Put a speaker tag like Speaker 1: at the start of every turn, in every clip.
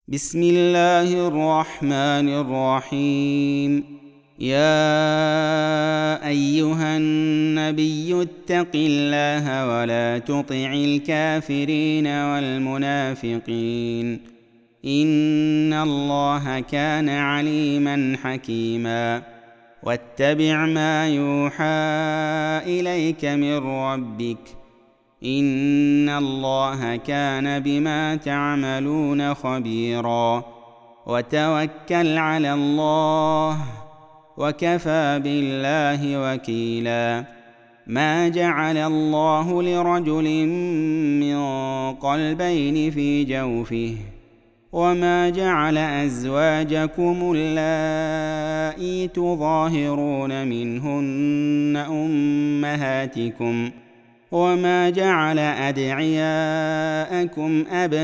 Speaker 1: بسم الله الرحمن الرحيم. يا أيها النبي اتق الله ولا تطع الكافرين والمنافقين، إن الله كان عليما حكيما. واتبع ما يوحى إليك من ربك، إن الله كان بما تعملون خبيرا. وتوكل على الله، وكفى بالله وكيلا. ما جعل الله لرجل من قلبين في جوفه، وما جعل أزواجكم اللائي تظاهرون منهن أمهاتكم، وما جعل أدعياءكم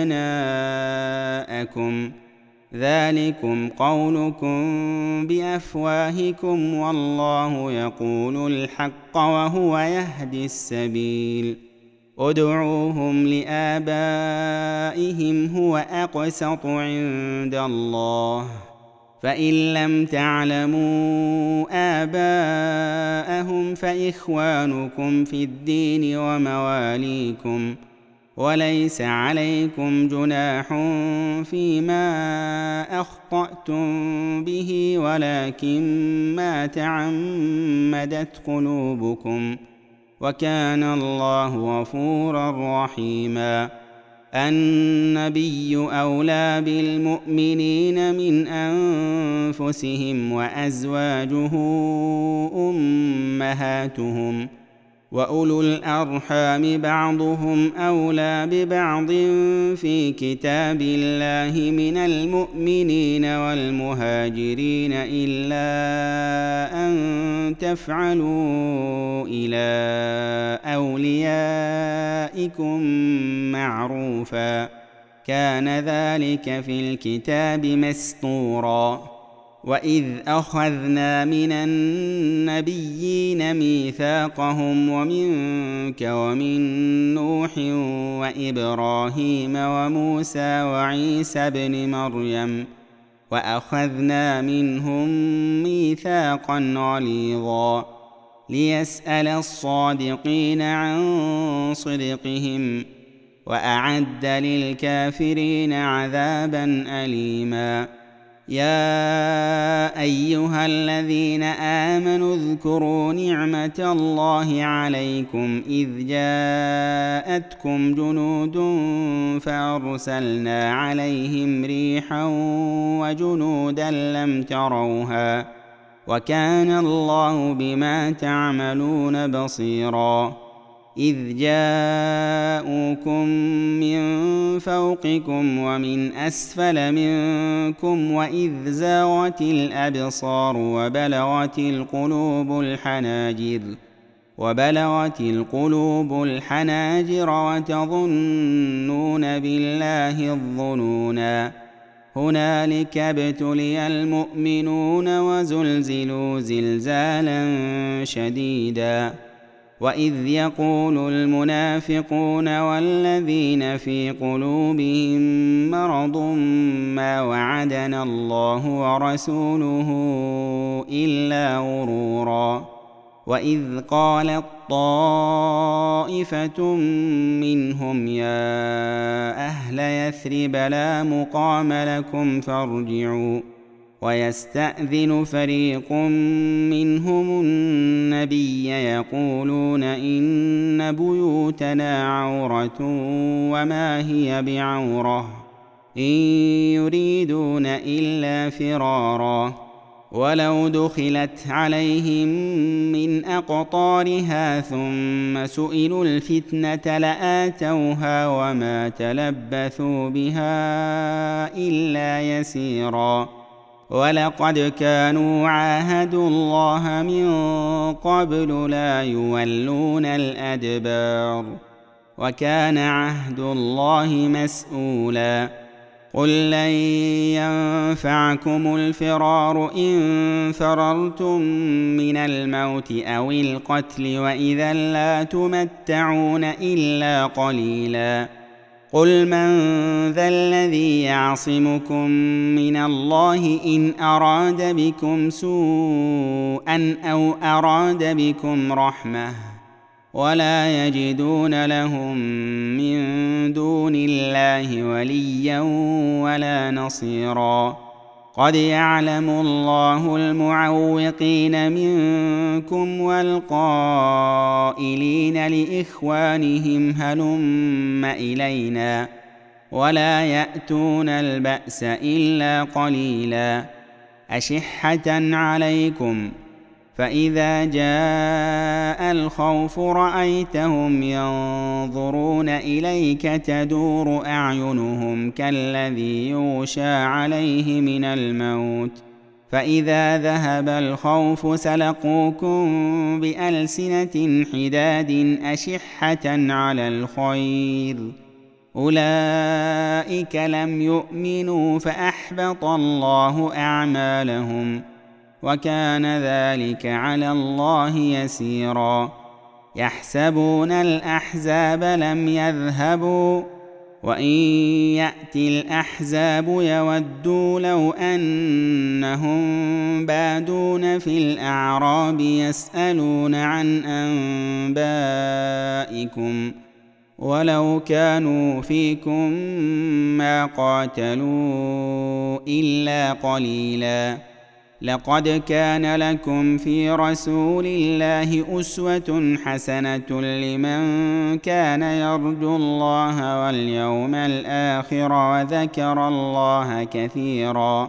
Speaker 1: أبناءكم، ذلكم قولكم بأفواهكم، والله يقول الحق وهو يهدي السبيل. ادعوهم لآبائهم هو أقسط عند الله، فإن لم تعلموا آباءهم فإخوانكم في الدين ومواليكم، وليس عليكم جناح فيما أخطأتم به، ولكن ما تعمدت قلوبكم، وكان الله غفورا رحيما. النبي أولى بالمؤمنين من أنفسهم، وأزواجه أمهاتهم، وأولو الأرحام بعضهم أولى ببعض في كتاب الله من المؤمنين والمهاجرين، إلا أن تفعلوا إلى أوليائكم معروفا، كان ذلك في الكتاب مسطورا. وإذ أخذنا من النبيين ميثاقهم ومنك ومن نوح وإبراهيم وموسى وعيسى ابن مريم، وأخذنا منهم ميثاقا غليظا، ليسأل الصادقين عن صدقهم، وأعد للكافرين عذابا أليما. يا أيها الذين آمنوا اذكروا نعمة الله عليكم إذ جاءتكم جنود فأرسلنا عليهم ريحا وجنودا لم تروها، وكان الله بما تعملون بصيرا. إذ جاءوكم من فوقكم ومن أسفل منكم، وإذ زاغت الأبصار وبلغت القلوب الحناجر وتظنون بالله الظنونا. هنالك ابتلي المؤمنون وزلزلوا زلزالا شديدا. وإذ يقول المنافقون والذين في قلوبهم مرض ما وعدنا الله ورسوله إلا غرورا. وإذ قالت طائفة منهم يا أهل يثرب لا مقام لكم فارجعوا، ويستأذن فريق منهم النبي يقولون إن بيوتنا عورة وما هي بعورة، إن يريدون إلا فرارا، ولو دخلت عليهم من أقطارها ثم سئلوا الفتنة لآتوها وما تلبثوا بها إلا يسيرا. ولقد كانوا عاهدوا الله من قبل لا يولون الأدبار، وكان عهد الله مسؤولا. قل لن ينفعكم الفرار إن فررتم من الموت أو القتل، وإذا لا تمتعون إلا قليلا. قل من ذا الذي يعصمكم من الله إن أراد بكم سوءا أو أراد بكم رحمة ولا يجدون لهم من دون الله وليا ولا نصيرا قد يعلم الله المعوقين منكم والقائلين لإخوانهم هلم إلينا ولا يأتون البأس إلا قليلا أشحة عليكم فإذا جاء الخوف رأيتهم ينظرون إليك تدور أعينهم كالذي يغشى عليه من الموت فإذا ذهب الخوف سلقوكم بألسنة حداد أشحة على الخير أولئك لم يؤمنوا فأحبط الله أعمالهم وكان ذلك على الله يسيرا يحسبون الأحزاب لم يذهبوا وإن يأتي الأحزاب يودوا لو أنهم بادون في الأعراب يسألون عن أنبائكم ولو كانوا فيكم ما قاتلوا إلا قليلا لقد كان لكم في رسول الله أسوة حسنة لمن كان يرجو الله واليوم الآخر وذكر الله كثيرا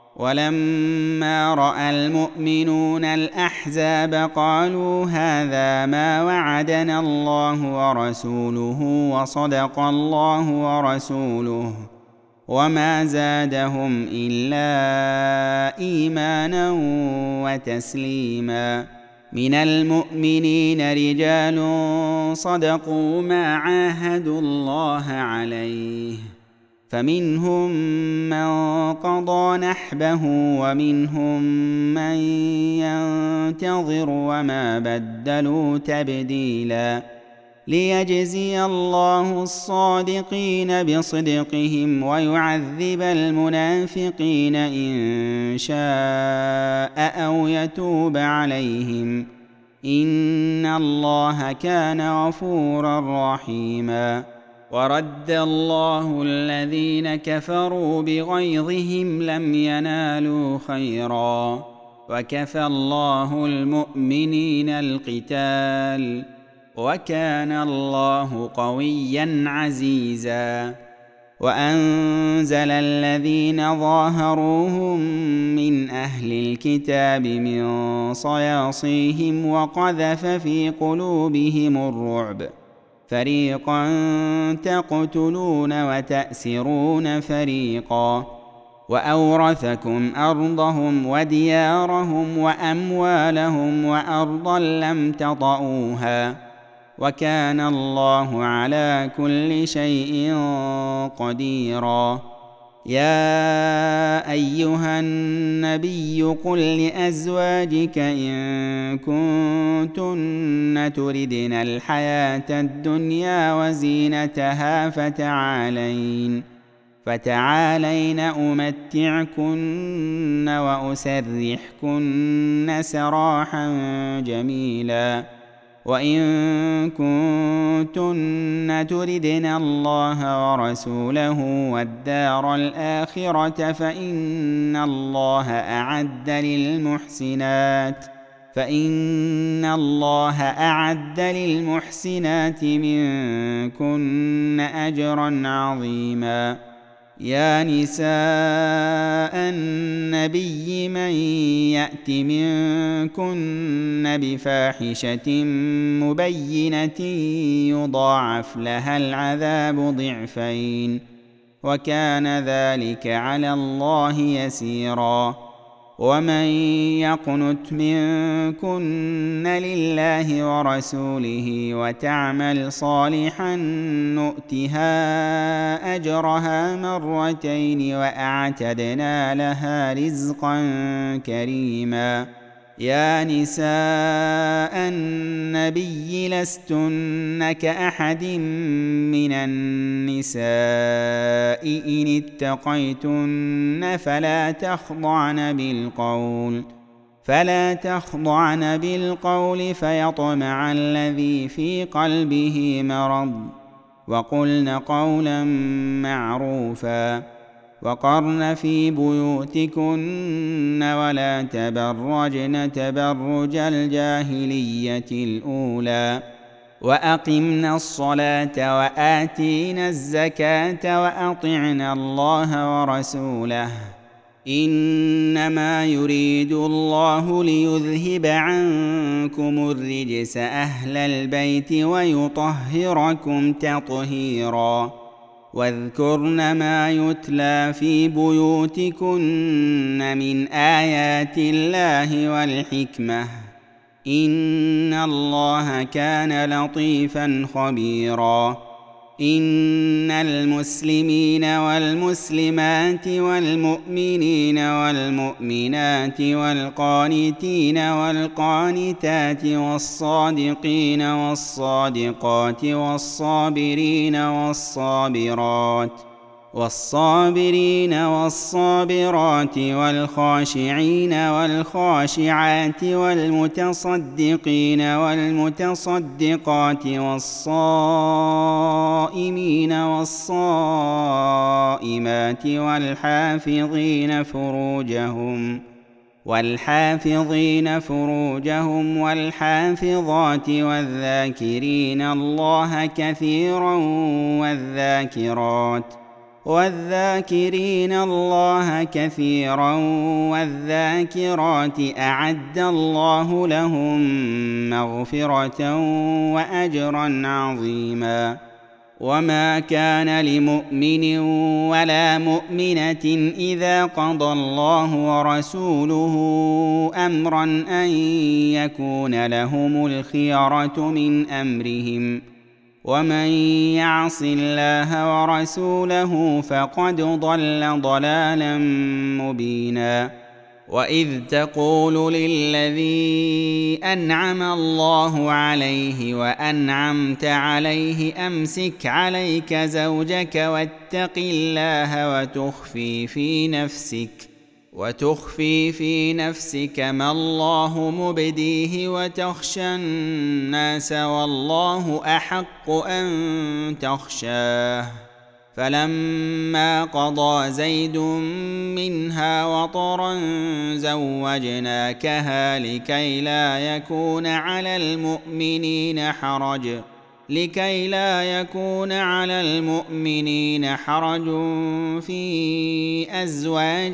Speaker 1: ولما رأى المؤمنون الأحزاب قالوا هذا ما وعدنا الله ورسوله وصدق الله ورسوله وما زادهم إلا إيمانا وتسليما من المؤمنين رجال صدقوا ما عاهدوا الله عليه فمنهم من قضى نحبه ومنهم من ينتظر وما بدلوا تبديلا ليجزي الله الصادقين بصدقهم ويعذب المنافقين إن شاء أو يتوب عليهم إن الله كان غفورا رحيما ورد الله الذين كفروا بغيظهم لم ينالوا خيرا وكفى الله المؤمنين القتال وكان الله قويا عزيزا وأنزل الذين ظاهروهم من أهل الكتاب من صياصيهم وقذف في قلوبهم الرعب فريقا تقتلون وتأسرون فريقا وأورثكم أرضهم وديارهم وأموالهم وأرضا لم تطئوها وكان الله على كل شيء قديرا يا أيها النبي قل لأزواجك إن كنتن تردن الحياة الدنيا وزينتها فتعالين أمتعكن وأسرحكن سراحا جميلا وإن كنتن تردن الله ورسوله والدار الآخرة فإن الله أعد للمحسنات منكن أجرا عظيما يا نساء النبي من يأت منكن بفاحشة مبينة يضاعف لها العذاب ضعفين وكان ذلك على الله يسيرا ومن يقنت منكن لله ورسوله وتعمل صالحا نؤتها أجرها مرتين وأعتدنا لها رزقا كريما يا نساء النبي لستن كأحد من النساء إن اتقيتن فلا تخضعن بالقول فيطمع الذي في قلبه مرض، وقلن قولا معروفا، وقرن في بيوتكن ولا تبرجن تبرج الجاهلية الأولى، وأقمنا الصلاة وآتينا الزكاة وأطعنا الله ورسوله، إنما يريد الله ليذهب عنكم الرجس أهل البيت ويطهركم تطهيرا. واذكرن ما يتلى في بيوتكن من آيات الله والحكمة، إن الله كان لطيفا خبيرا. إن المسلمين والمسلمات والمؤمنين والمؤمنات والقانتين والقانتات والصادقين والصادقات والصابرين والصابرات والخاشعين والخاشعات والمتصدقين والمتصدقات والصائمين والصائمات والحافظين فروجهم والحافظات والذاكرين الله كثيرا والذاكرين الله كثيرا والذاكرات أعد الله لهم مغفرة وأجرا عظيما. وما كان لمؤمن ولا مؤمنة إذا قضى الله ورسوله أمرا أن يكون لهم الخيرة من أمرهم، ومن يعص الله ورسوله فقد ضل ضلالا مبينا. وإذ تقول للذي أنعم الله عليه وأنعمت عليه أمسك عليك زوجك واتق الله وتخفي في نفسك ما الله مبديه وتخشى الناس والله أحق أن تخشاه. فلما قضى زيد منها وطرا زوجناكها لكي لا يكون على المؤمنين حرج في أزواج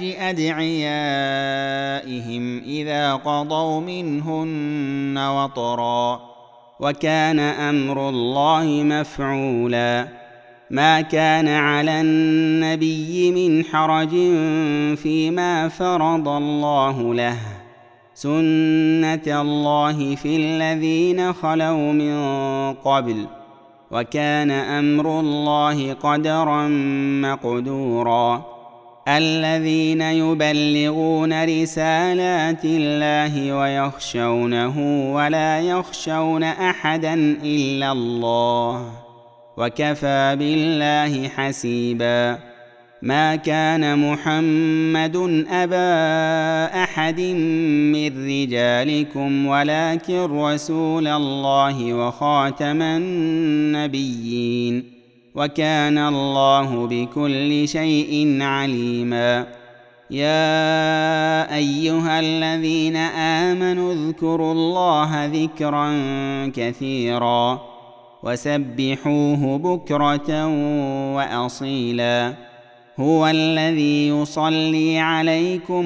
Speaker 1: أدعيائهم إذا قضوا منهن وطرا، وكان أمر الله مفعولا. ما كان على النبي من حرج فيما فرض الله له، سنة الله في الذين خلوا من قبل، وكان أمر الله قدرا مقدورا. الذين يبلغون رسالات الله ويخشونه ولا يخشون أحدا إلا الله، وكفى بالله حسيبا. ما كان محمد أبا أحد من رجالكم ولكن رسول الله وخاتم النبيين، وكان الله بكل شيء عليما. يا أيها الذين آمنوا اذكروا الله ذكرا كثيرا وسبحوه بكرة وأصيلا. هو الذي يصلي عليكم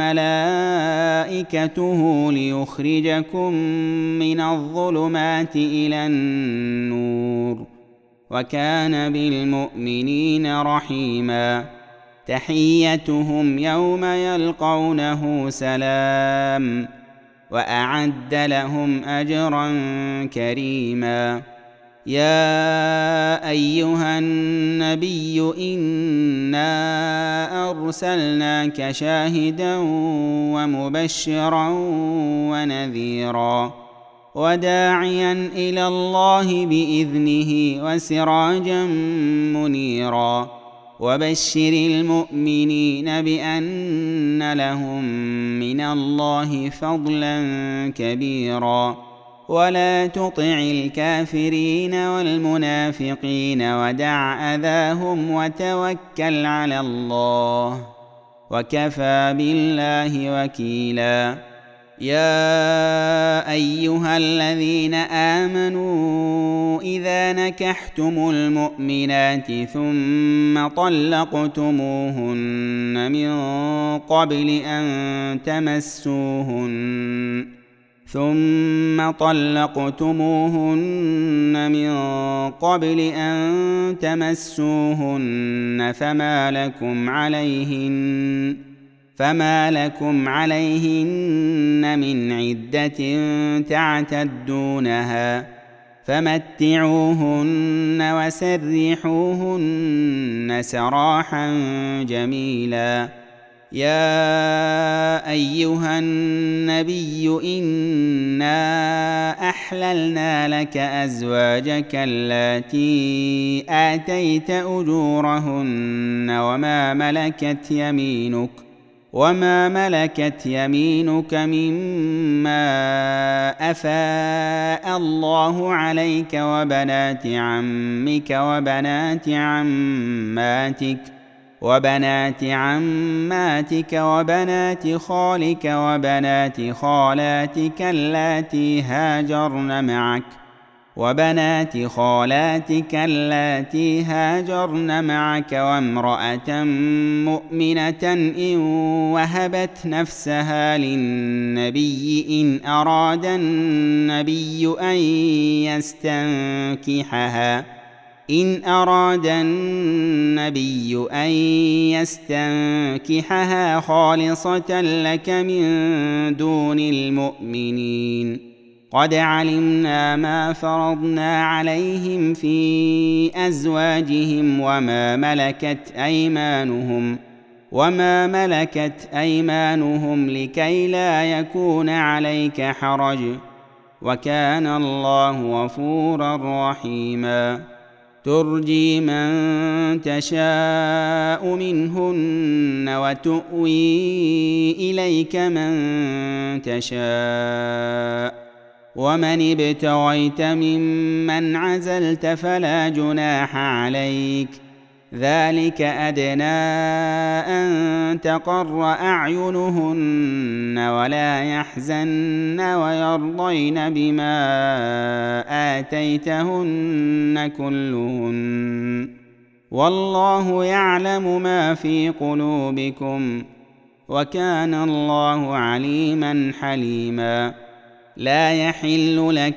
Speaker 1: وملائكته ليخرجكم من الظلمات إلى النور، وكان بالمؤمنين رحيما. تحيتهم يوم يلقونه سلام، وأعد لهم أجرا كريما. يا أيها النبي إنا أرسلناك شاهدا ومبشرا ونذيرا وداعيا إلى الله بإذنه وسراجا منيرا وبشر المؤمنين بأن لهم من الله فضلا كبيرا ولا تطع الكافرين والمنافقين ودع أذاهم وتوكل على الله وكفى بالله وكيلا يا أيها الذين آمنوا إذا نكحتم المؤمنات ثم طلقتموهن من قبل أن تمسوهن فما لكم عليهن من عدة تعتدونها فمتعوهن وسرحوهن سراحا جميلا يا أيها النبي إنا أحللنا لك أزواجك اللاتي آتيت أجورهن وما ملكت يمينك مما أفاء الله عليك وبنات عمك وبنات عماتك وبنات خالك وبنات خالاتك اللاتي هاجرن معك وامرأة مؤمنة إن وهبت نفسها للنبي إن أراد النبي أن يستنكحها خالصة لك من دون المؤمنين قد علمنا ما فرضنا عليهم في أزواجهم وما ملكت أيمانهم لكي لا يكون عليك حرج وكان الله غفورا رحيما ترجي من تشاء منهن وتؤوي إليك من تشاء ومن ابتغيت ممن عزلت فلا جناح عليك ذلك أدنى أن تقر أعينهن ولا يحزن ويرضين بما آتيتهن كلهن والله يعلم ما في قلوبكم وكان الله عليما حليما لا يحل لك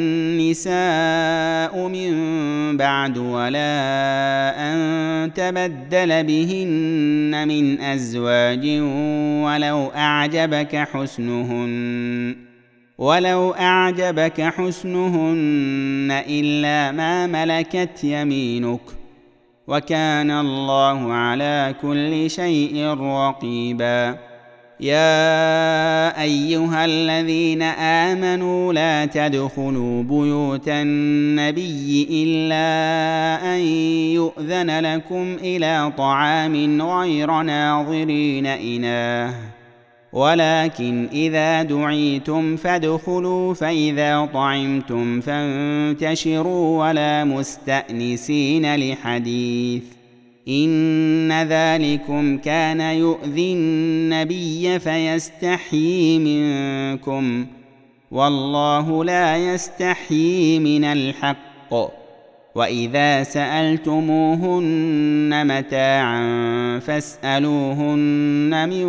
Speaker 1: النساء من بعد ولا أن تبدل بهن من أزواج ولو أعجبك حسنهن إلا ما ملكت يمينك وكان الله على كل شيء رقيبا يا أيها الذين آمنوا لا تدخلوا بيوت النبي إلا أن يؤذن لكم إلى طعام غير ناظرين إناه ولكن إذا دعيتم فادخلوا فإذا طعمتم فانتشروا ولا مستأنسين لحديث إن ذلكم كان يؤذي النبي فيستحيي منكم والله لا يستحيي من الحق وإذا سألتموهن متاعا فاسألوهن من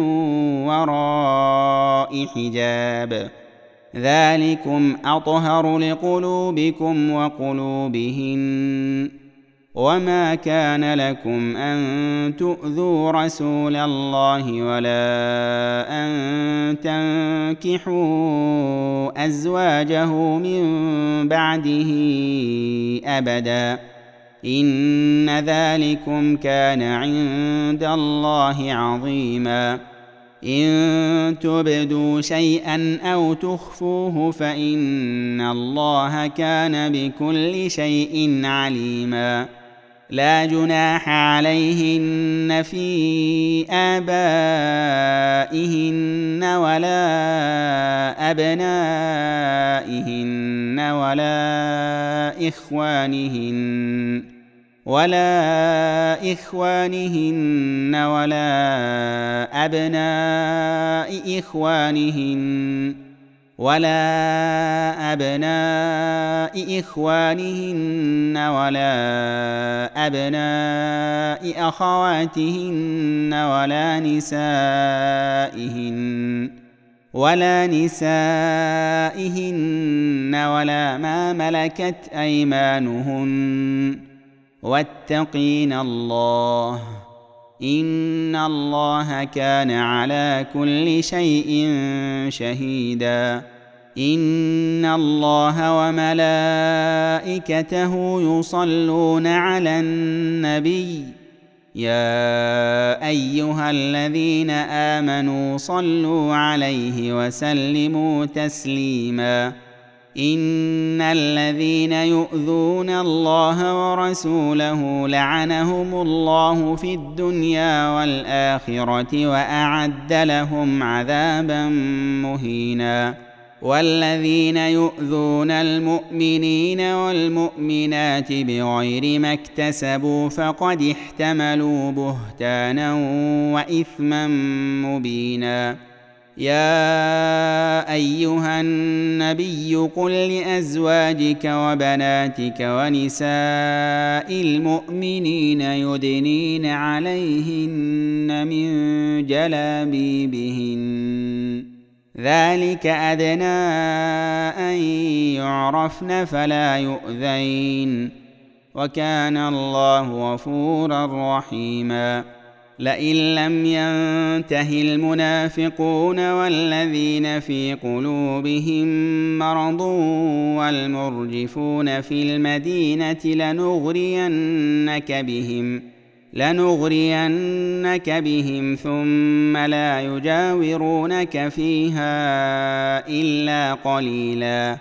Speaker 1: وراء حجاب ذلكم أطهر لقلوبكم وقلوبهن وما كان لكم أن تؤذوا رسول الله ولا أن تنكحوا أزواجه من بعده أبدا إن ذلكم كان عند الله عظيما إن تبدوا شيئا أو تخفوه فإن الله كان بكل شيء عليما لا جناح عليهن في آبائهن ولا أبنائهن ولا إخوانهن ولا أبناء إخوانهن ولا أبناء أخواتهن ولا نسائهن ولا ما ملكت أيمانهن واتقين الله إن الله كان على كل شيء شهيدا إن الله وملائكته يصلون على النبي يا أيها الذين آمنوا صلوا عليه وسلموا تسليما إن الذين يؤذون الله ورسوله لعنهم الله في الدنيا والآخرة وأعد لهم عذابا مهينا والذين يؤذون المؤمنين والمؤمنات بغير ما اكتسبوا فقد احتملوا بهتانا وإثما مبينا يا أيها النبي قل لأزواجك وبناتك ونساء المؤمنين يدنين عليهن من جلابيبهن ذلك أدنى أن يعرفن فلا يؤذين وكان الله غفورا رحيما لئن لم ينته المنافقون والذين في قلوبهم مرض والمرجفون في المدينة لنغرينك بهم ثم لا يجاورونك فيها إلا قليلا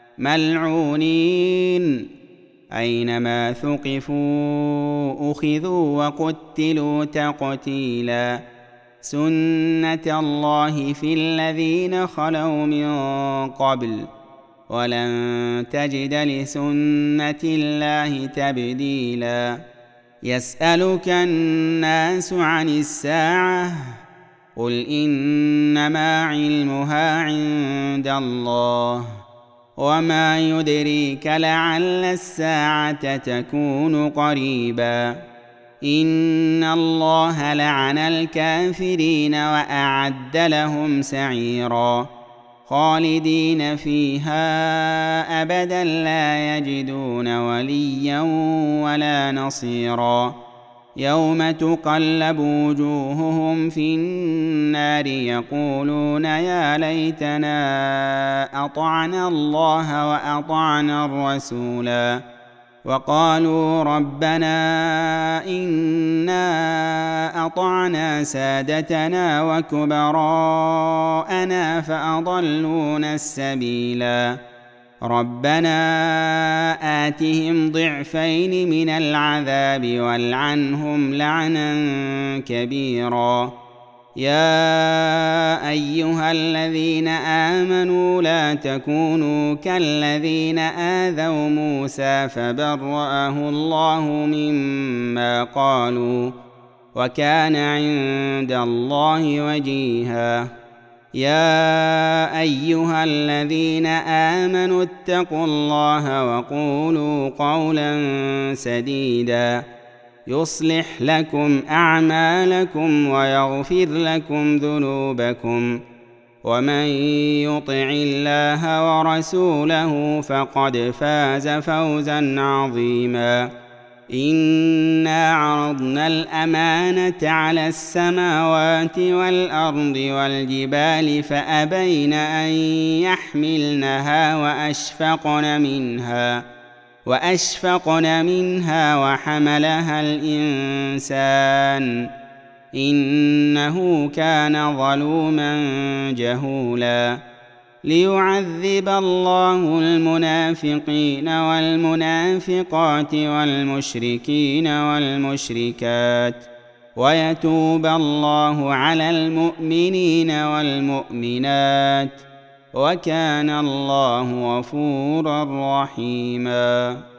Speaker 1: ملعونين أينما ثقفوا أخذوا وقتلوا تقتيلا سنة الله في الذين خلوا من قبل ولن تجد لسنة الله تبديلا يسألك الناس عن الساعة قل إنما علمها عند الله وما يدريك لعل الساعة تكون قريبا إن الله لعن الكافرين وأعد لهم سعيرا خالدين فيها أبدا لا يجدون وليا ولا نصيرا يوم تقلب وجوههم في النار يقولون يا ليتنا أطعنا الله وأطعنا الرسولا وقالوا ربنا إنا أطعنا سادتنا وكبراءنا فأضلونا السبيلا ربنا آتهم ضعفين من العذاب والعنهم لعنا كبيرا يا أيها الذين آمنوا لا تكونوا كالذين آذوا موسى فبرأه الله مما قالوا وكان عند الله وجيها يا أيها الذين آمنوا اتقوا الله وقولوا قولا سديدا يصلح لكم أعمالكم ويغفر لكم ذنوبكم ومن يطع الله ورسوله فقد فاز فوزا عظيما إنا عرضنا الأمانة على السماوات والأرض والجبال فأبين أن يحملنها وأشفقن منها وحملها الإنسان إنه كان ظلوما جهولا ليعذب الله المنافقين والمنافقات والمشركين والمشركات ويتوب الله على المؤمنين والمؤمنات وكان الله غفورا رحيما.